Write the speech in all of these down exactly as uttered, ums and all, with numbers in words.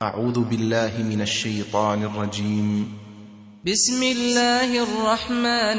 أعوذ بالله من الشيطان الرجيم. بسم الله الرحمن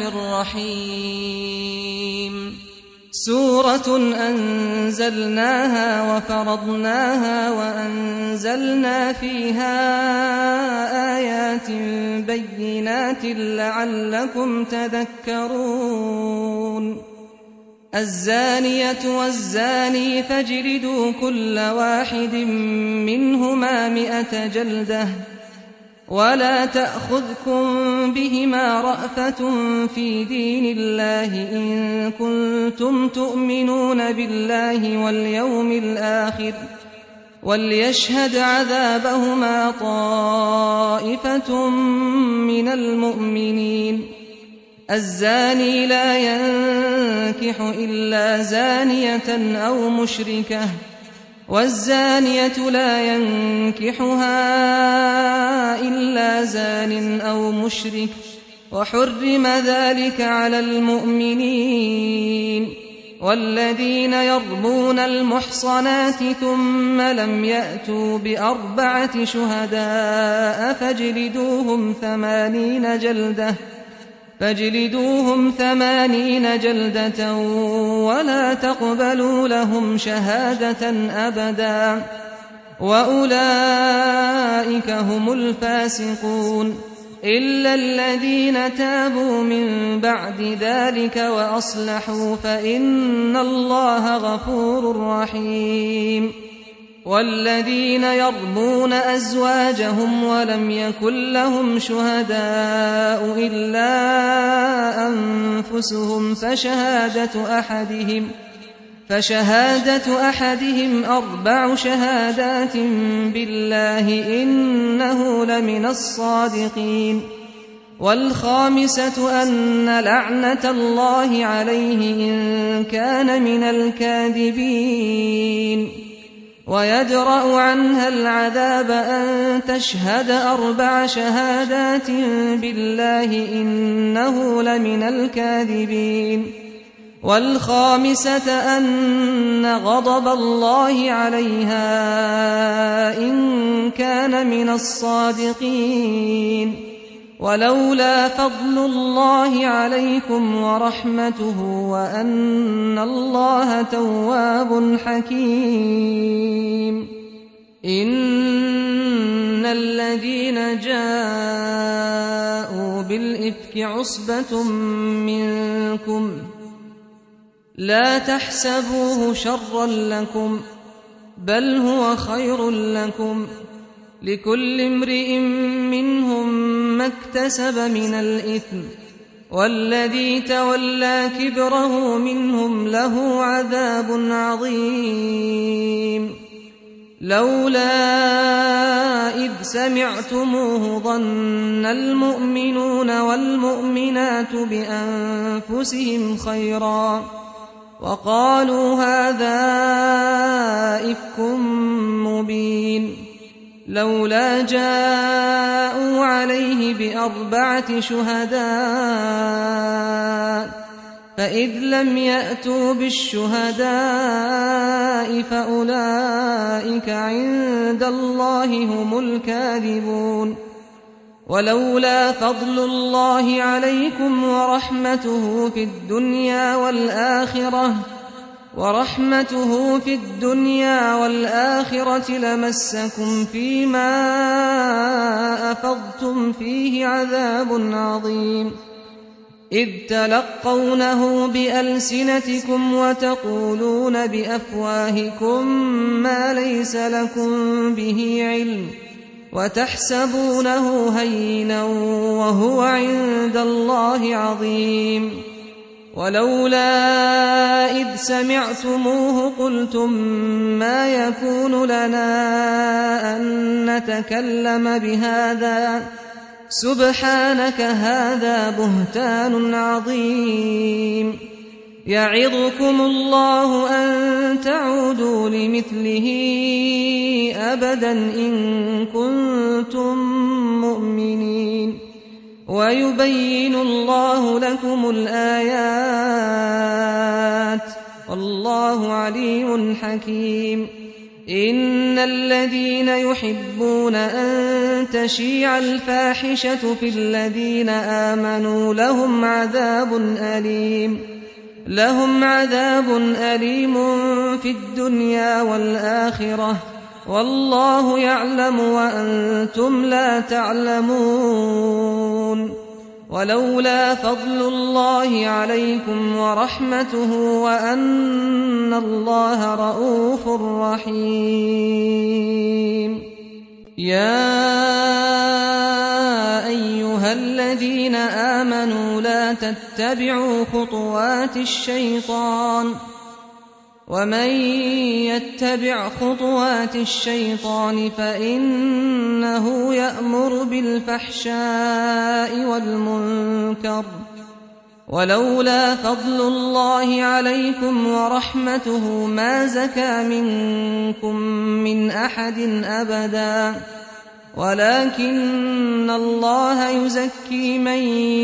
الرحيم. سورة أنزلناها وفرضناها وأنزلنا فيها آيات بينات لعلكم تذكرون. الزانية والزاني فاجلدوا كل واحد منهما مئة جلدة ولا تأخذكم بهما رأفة في دين الله إن كنتم تؤمنون بالله واليوم الآخر وليشهد عذابهما طائفة من المؤمنين. الزاني لا ينكح إلا زانية أو مشركة والزانية لا ينكحها إلا زان أو مشرك وحرم ذلك على المؤمنين. والذين يرمون المحصنات ثم لم يأتوا بأربعة شهداء فاجلدوهم ثمانين جلدة فاجلدوهم ثمانين جلدة ولا تقبلوا لهم شهادة أبدا وأولئك هم الفاسقون إلا الذين تابوا من بعد ذلك وأصلحوا فإن الله غفور رحيم. والذين يرمون أزواجهم ولم يكن لهم شهداء إلا أنفسهم فشهادة أحدهم فشهادة أحدهم أربع شهادات بالله إنه لمن الصادقين. والخامسة أن لعنة الله عليه إن كان من الكاذبين. ويدرأ عنها العذاب أن تشهد أربع شهادات بالله إنه لمن الكاذبين. والخامسة أن غضب الله عليها إن كان من الصادقين. ولولا فضل الله عليكم ورحمته وأن الله تواب حكيم. إن الذين جاءوا بالإفك عصبة منكم لا تحسبوه شرا لكم بل هو خير لكم لكل امرئ منهم ما اكتسب من الإثم والذي تولى كبره منهم له عذاب عظيم. لولا إذ سمعتموه ظن المؤمنون والمؤمنات بأنفسهم خيرا وقالوا هذا إفك مبين. لولا جاءوا عليه بأربعة شهداء فإذ لم يأتوا بالشهداء فأولئك عند الله هم الكاذبون. ولولا فضل الله عليكم ورحمته في الدنيا والآخرة ورحمته في الدنيا والآخرة لمسكم فيما أفضتم فيه عذاب عظيم. إذ تلقونه بألسنتكم وتقولون بأفواهكم ما ليس لكم به علم وتحسبونه هينا وهو عند الله عظيم. ولولا إذ سمعتموه قلتم ما يكون لنا أن نتكلم بهذا سبحانك هذا بهتان عظيم. يعظكم الله أن تعودوا لمثله أبدا إن كنتم مؤمنين. ويبين الله لكم الآيات والله عليم حكيم. إن الذين يحبون أن تشيع الفاحشة في الذين آمنوا لهم عذاب أليم لهم عذاب أليم في الدنيا والآخرة والله يعلم وأنتم لا تعلمون ولولا فضل الله عليكم ورحمته وأن الله رءوف رحيم يا أيها الذين آمنوا لا تتبعوا خطوات الشيطان ومن يتبع خطوات الشيطان فإنه يأمر بالفحشاء والمنكر ولولا فضل الله عليكم ورحمته ما زكى منكم من أحد أبدا ولكن الله يزكي من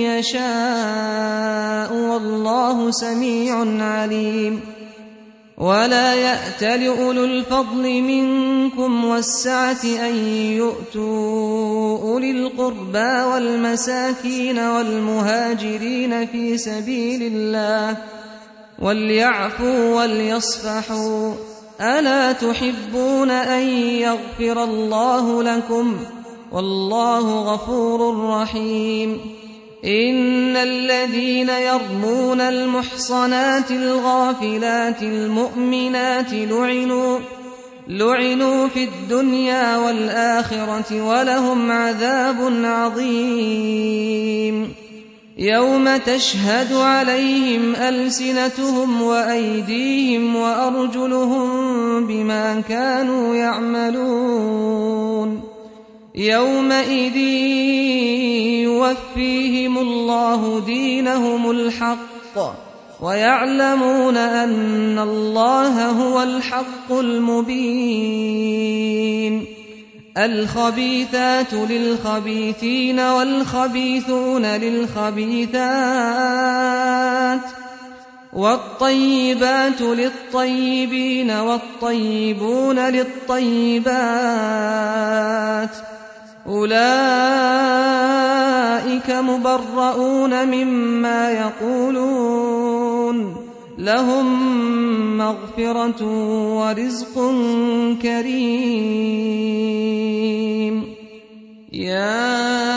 يشاء والله سميع عليم ولا يأتل أولو الفضل منكم والسعة أن يؤتوا أولي القربى والمساكين والمهاجرين في سبيل الله وليعفوا وليصفحوا ألا تحبون أن يغفر الله لكم والله غفور رحيم إن الذين يرمون المحصنات الغافلات المؤمنات لعنوا لعنوا في الدنيا والآخرة ولهم عذاب عظيم يوم تشهد عليهم ألسنتهم وأيديهم وأرجلهم بما كانوا يعملون يومئذ يوفيهم الله دينهم الحق ويعلمون أن الله هو الحق المبين الخبيثات للخبيثين والخبيثون للخبيثات والطيبات للطيبين والطيبون للطيبات أولئك مبرؤون مما يقولون لهم مغفرة ورزق كريم يا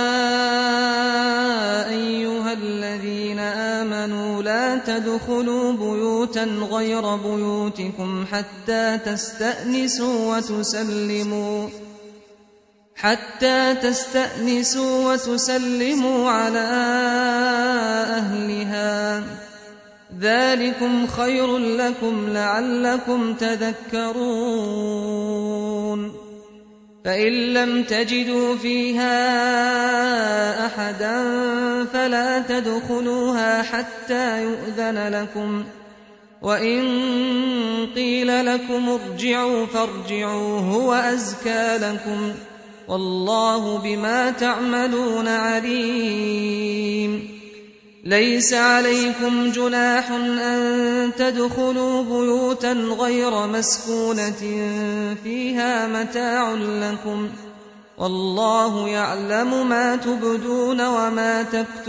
أيها الذين آمنوا لا تدخلوا بيوتا غير بيوتكم حتى تستأنسوا وتسلموا حتى تستأنسوا وتسلموا على أهلها ذلكم خير لكم لعلكم تذكرون فإن لم تجدوا فيها أحدا فلا تدخلوها حتى يؤذن لكم وإن قيل لكم ارجعوا فارجعوا هو أزكى لكم والله بما تعملون عليم ليس عليكم جناح أن تدخلوا بيوتا غير مسكونة فيها متاع لكم والله يعلم ما تبدون وما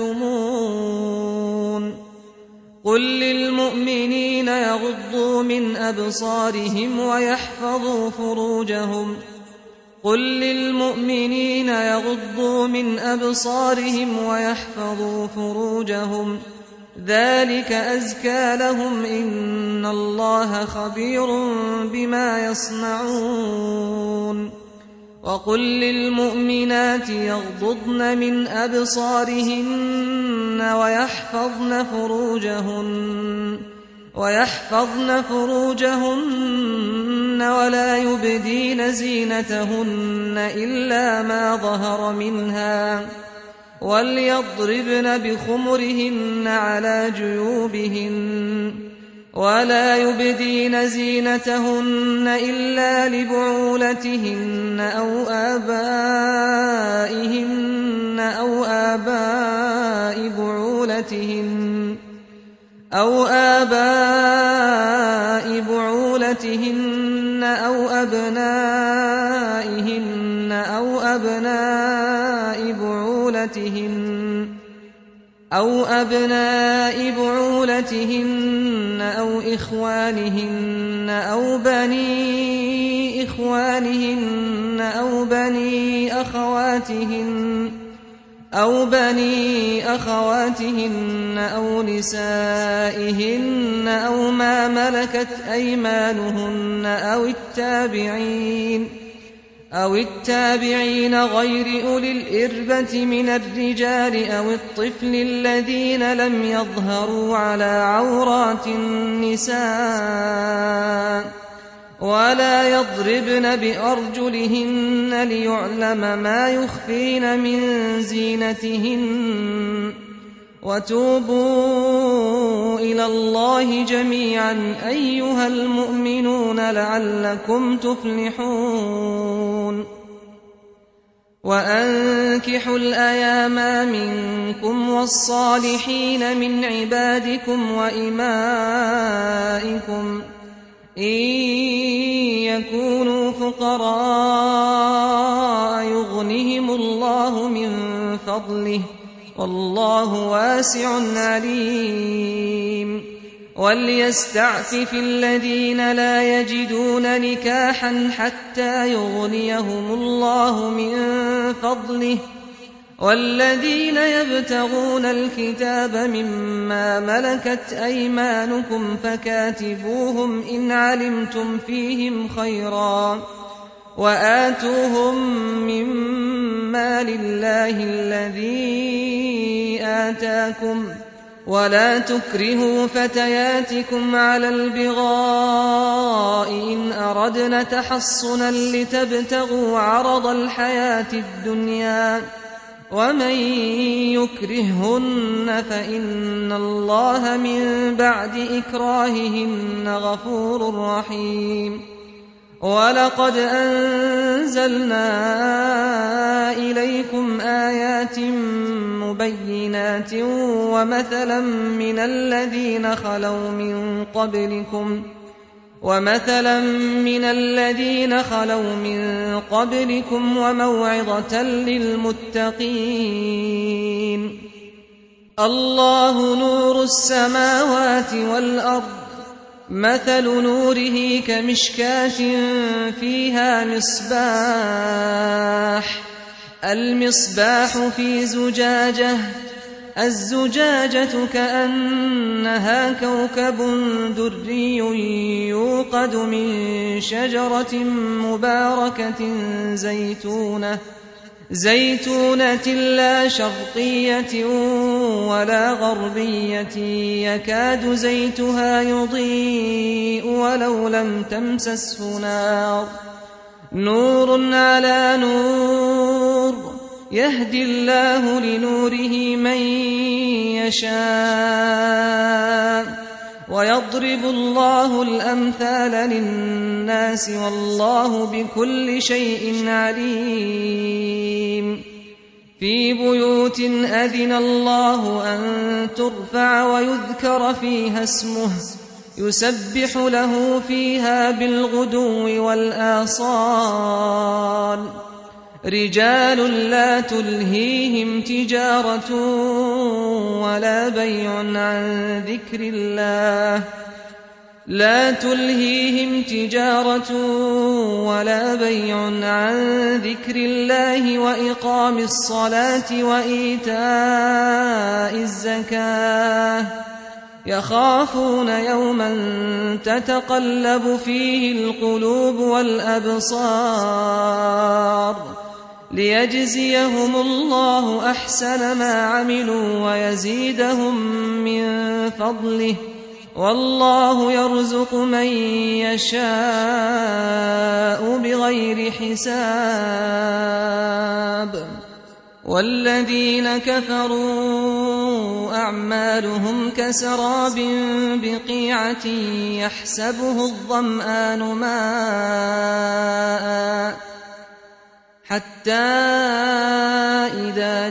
تكتمون قل للمؤمنين يغضوا من أبصارهم ويحفظوا فروجهم قل للمؤمنين يغضوا من أبصارهم ويحفظوا فروجهم ذلك أزكى لهم إن الله خبير بما يصنعون وقل للمؤمنات يغضضن من أبصارهن ويحفظن فروجهن ويحفظن فروجهن ولا يبدين زينتهن إلا ما ظهر منها وليضربن بخمرهن على جيوبهن ولا يبدين زينتهن إلا لبعولتهن أو آبائهن أو آباء بعولتهن أو آباء بعولتهن أو أبنائهن أبنائهن أو أبناء بعولتهن أو أبناء بعولتهن أو إخوانهن أو بني إخوانهن أو بني أخواتهن أو بني أخواتهن أو نسائهن أو ما ملكت أيمانهن أو التابعين أو التابعين غير أولي الإربة من الرجال أو الطفل الذين لم يظهروا على عورات النساء ولا يضربن بأرجلهن ليعلم ما يخفين من زينتهن وتوبوا إلى الله جميعا أيها المؤمنون لعلكم تفلحون وأنكحوا الأيام منكم والصالحين من عبادكم وإمائكم إن يكونوا فقراء يغنهم الله من فضله والله واسع عليم وليستعفف الذين لا يجدون نكاحا حتى يغنيهم الله من فضله والذين يبتغون الكتاب مما ملكت أيمانكم فكاتبوهم إن علمتم فيهم خيرا وآتوهم مما لله الذي آتاكم ولا تكرهوا فتياتكم على البغاء إن أردنا تحصنا لتبتغوا عرض الحياة الدنيا ومن يكرههن فإن الله من بعد إكراههن غفور رحيم ولقد أنزلنا إليكم آيات مبينات ومثلا من الذين خلوا من قبلكم ومثلا من الذين خلوا من قبلكم وموعظة للمتقين الله نور السماوات والأرض مثل نوره كمشكاة فيها مصباح المصباح في زجاجة الزجاجة كأنها كوكب دري يوقد من شجرة مباركة زيتونة زيتونة لا شرقية ولا غربية يكاد زيتها يضيء ولو لم تمسسه نار نور على نور يهدي الله لنوره من يشاء ويضرب الله الأمثال للناس والله بكل شيء عليم في بيوت أذن الله أن ترفع ويذكر فيها اسمه يسبح له فيها بالغدو والآصال رجال لا تلهيهم تجارة ولا بيع عن ذكر الله لا تلهيهم تجارة ولا بيع عن ذكر الله وإقام الصلاة وإيتاء الزكاة يخافون يوما تتقلب فيه القلوب والأبصار ليجزيهم الله أحسن ما عملوا ويزيدهم من فضله والله يرزق من يشاء بغير حساب والذين كفروا أعمالهم كسراب بقيعة يحسبه الظمآن ماء حتى إذا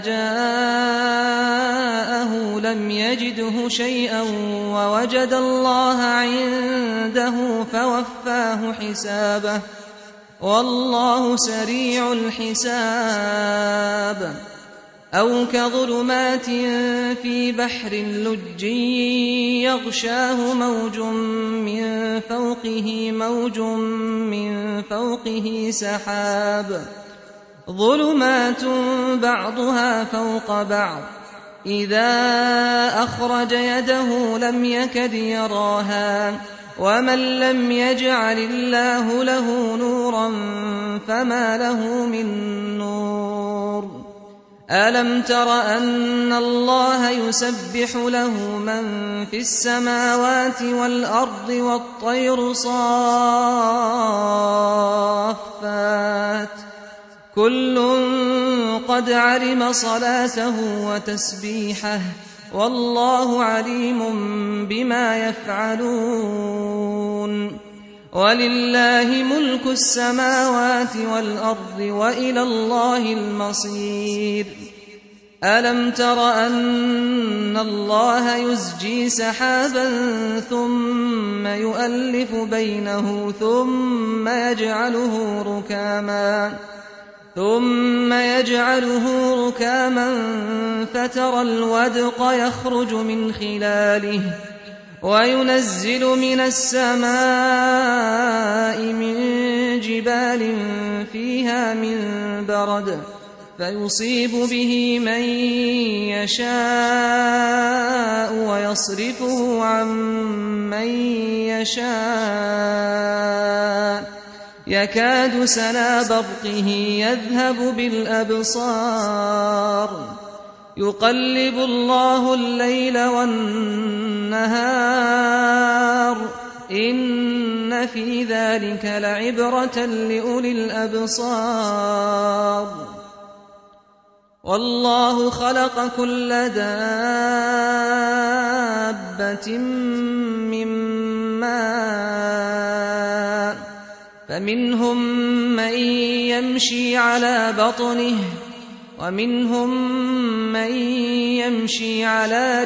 جاءه لم يجده شيئا ووجد الله عنده فوفاه حسابه والله سريع الحساب أو كظلمات في بحر لجي يغشاه موج من فوقه موج من فوقه سحاب ظلمات بعضها فوق بعض إذا أخرج يده لم يكد يراها ومن لم يجعل الله له نورا فما له من نور ألم تر أن الله يسبح له من في السماوات والأرض والطير صافات كل قد علم صلاته وتسبيحه والله عليم بما يفعلون ولله ملك السماوات والأرض وإلى الله المصير ألم تر أن الله يزجي سحابا ثم يؤلف بينه ثم يجعله ركاما ثم يجعله ركاما فترى الودق يخرج من خلاله وينزل من السماء من جبال فيها من برد فيصيب به من يشاء ويصرفه عن من يشاء يكاد سنا برقه يذهب بالأبصار يقلب الله الليل والنهار إن في ذلك لعبرة لأولي الأبصار والله خلق كل دابة من ماء فمنهم من يمشي على بطنه ومنهم من يمشي على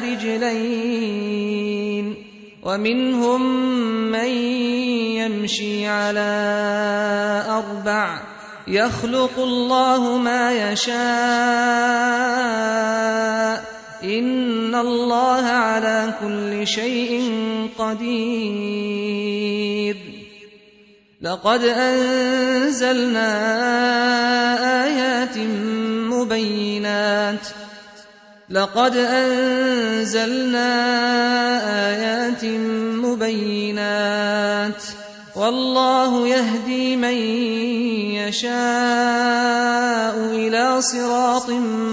رجلين ومنهم من يمشي على أربع يخلق الله ما يشاء إن الله على كل شيء قدير لقد أنزلنا آيات مبينات لقد أنزلنا آيات مبينات والله يهدي من يشاء إلى صراط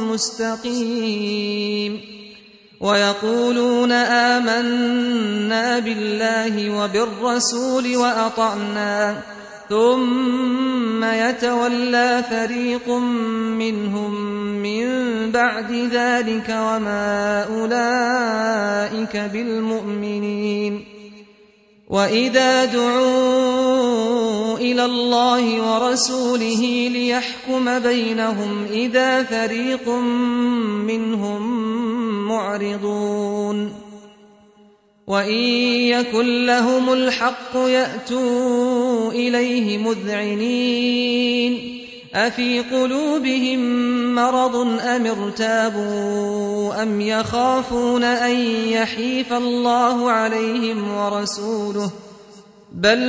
مستقيم ويقولون آمنا بالله وبالرسول وأطعنا ثم يتولى فريق منهم من بعد ذلك وما أولئك بالمؤمنين وإذا دعوا إلى الله ورسوله ليحكم بينهم إذا فريق منهم معرضون وإن يكن لهم الحق يأتوا إليه مذعنين أفي قلوبهم مرض أم ارتابوا أم يخافون أن يحيف الله عليهم ورسوله بل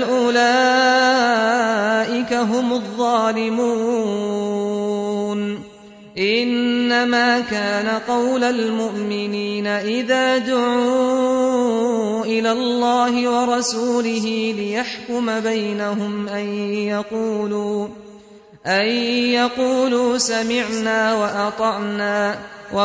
أولئك هم الظالمون إنما كان قول المؤمنين إذا دعوا إلى الله ورسوله ليحكم بينهم أن يقولوا أن يقولوا سمعنا وأطعنا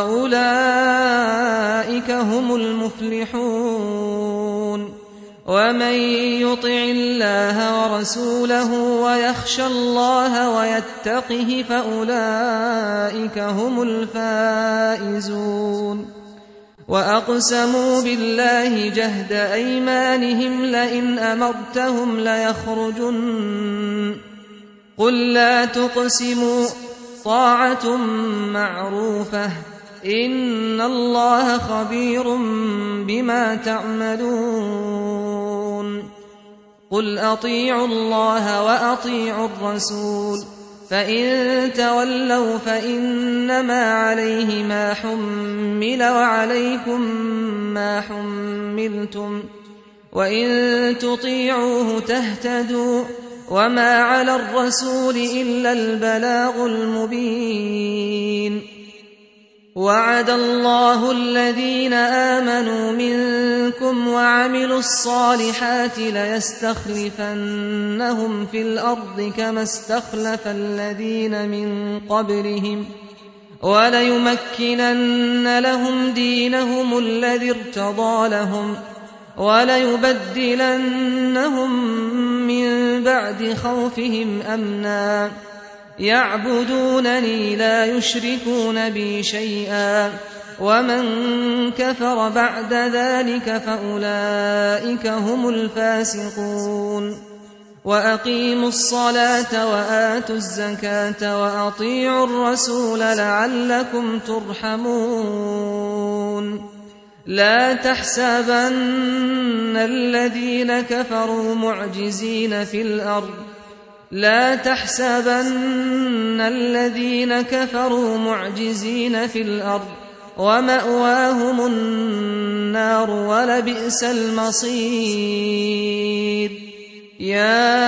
وأولئك هم المفلحون ومن يطع الله ورسوله ويخشى الله ويتقه فأولئك هم الفائزون وأقسموا بالله جهد أيمانهم لئن أمرتهم ليخرجن قل لا تقسموا طاعة معروفة إن الله خبير بما تعملون قل أطيعوا الله وأطيعوا الرسول فإن تولوا فإنما عليه ما حمل وعليكم ما حملتم وإن تطيعوه تهتدوا وما على الرسول إلا البلاغ المبين وعد الله الذين آمنوا منكم وعملوا الصالحات ليستخلفنهم في الأرض كما استخلف الذين من قبلهم وليمكنن لهم دينهم الذي ارتضى لهم وليبدلنهم من بعد خوفهم أمنا يعبدونني لا يشركون بي شيئا ومن كفر بعد ذلك فأولئك هم الفاسقون وأقيموا الصلاة وآتوا الزكاة وأطيعوا الرسول لعلكم ترحمون لا تحسبن الذين كفروا معجزين في الأرض لا تحسبن الذين كفروا معجزين في الأرض ومأواهم النار ولبئس المصير يا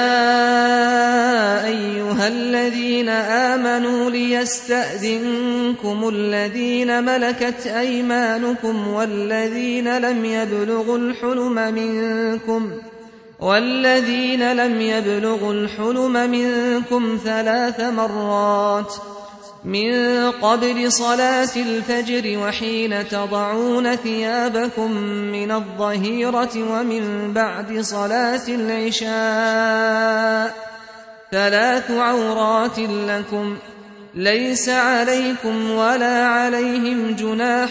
أيها الذين آمنوا ليستأذنكم الذين ملكت أيمانكم والذين لم يبلغوا الحلم منكم والذين لم يبلغوا الحلم منكم ثلاث مرات من قبل صلاة الفجر وحين تضعون ثيابكم من الظهيرة ومن بعد صلاة العشاء ثلاث عورات لكم ليس عليكم ولا عليهم جناح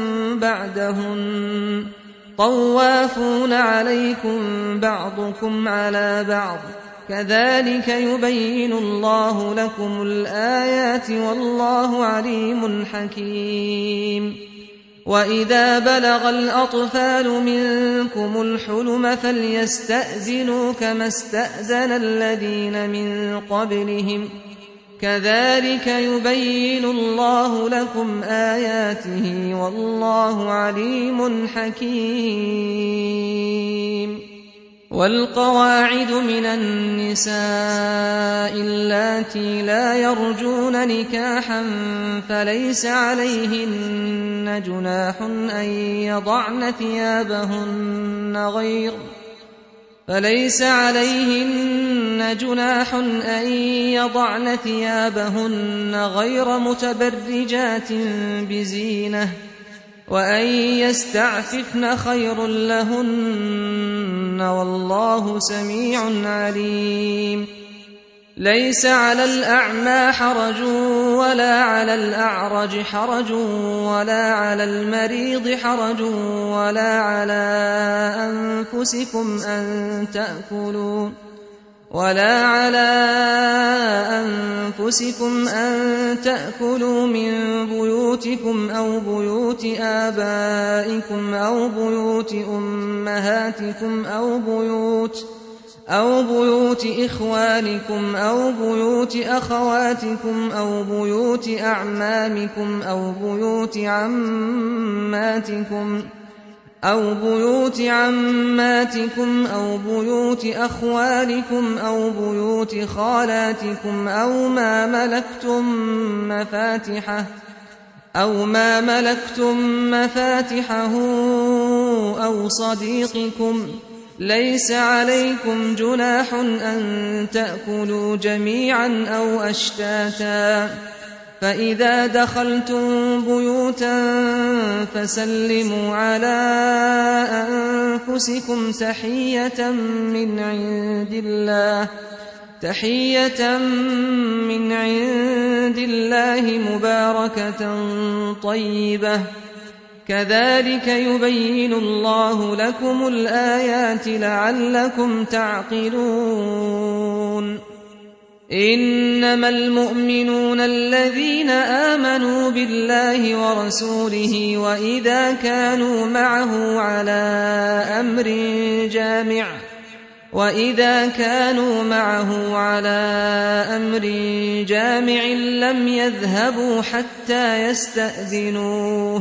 بعدهن طوافون عليكم بعضكم على بعض كذلك يبين الله لكم الآيات والله عليم حكيم وإذا بلغ الأطفال منكم الحلم فليستأذنوا كما استأذن الذين من قبلهم كذلك يبين الله لكم آياته والله عليم حكيم والقواعد من النساء اللاتي لا يرجون نكاحا فليس عليهن جناح أن يضعن ثيابهن غير فليس عليهن جناح أن يضعن ثيابهن غير متبرجات بزينة وأن يستعففن خير لهن والله سميع عليم ليس على الأعمى حرج ولا على الأعرج حرج ولا على المريض حرج ولا على أنفسكم أن تأكلوا ولا على أنفسكم أن تأكلوا من بيوتكم أو بيوت آبائكم أو بيوت أمهاتكم أو بيوت أو بيوت إخوانكم أو بيوت أخواتكم أو بيوت أعمامكم أو بيوت عماتكم أو بيوت عماتكم أو بيوت أخوالكم أو بيوت خالاتكم أو ما ملكتم مفاتحه أو ما ملكتم مفاتحه أو صديقكم ليس عليكم جناح أن تأكلوا جميعا أو أشتاتا فإذا دخلتم بيوتا فسلموا على أنفسكم تحية من عند الله تحية من عند الله مباركة طيبة كذلك يبين الله لكم الآيات لعلكم تعقلون إنما المؤمنون الذين آمنوا بالله ورسوله وإذا كانوا معه على أمر جامع وإذا كانوا معه على أمر جامع لم يذهبوا حتى يستأذنوه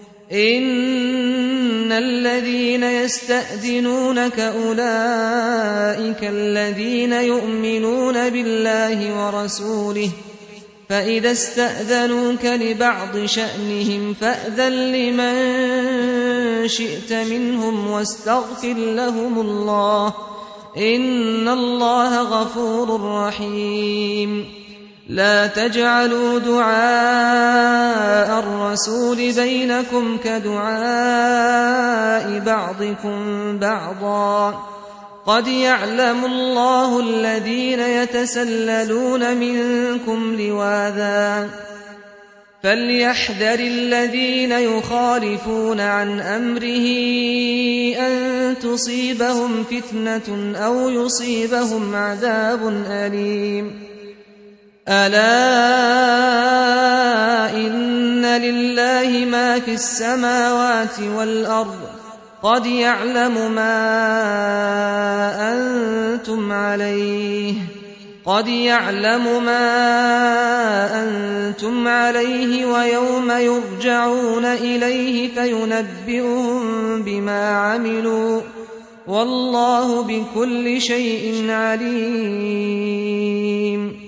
إن الذين يستأذنونك أولئك الذين يؤمنون بالله ورسوله فإذا استأذنوك لبعض شأنهم فأذن لمن شئت منهم واستغفر لهم الله إن الله غفور رحيم لا تجعلوا دعاء الرسول بينكم كدعاء بعضكم بعضا قد يعلم الله الذين يتسللون منكم لواذا فليحذر الذين يخالفون عن أمره أن تصيبهم فتنة أو يصيبهم عذاب أليم ألا إن لله ما في السماوات والأرض قد يعلم ما أنتم عليه قد يعلم ما أنتم عليه ويوم يرجعون إليه فينبئهم بما عملوا والله بكل شيء عليم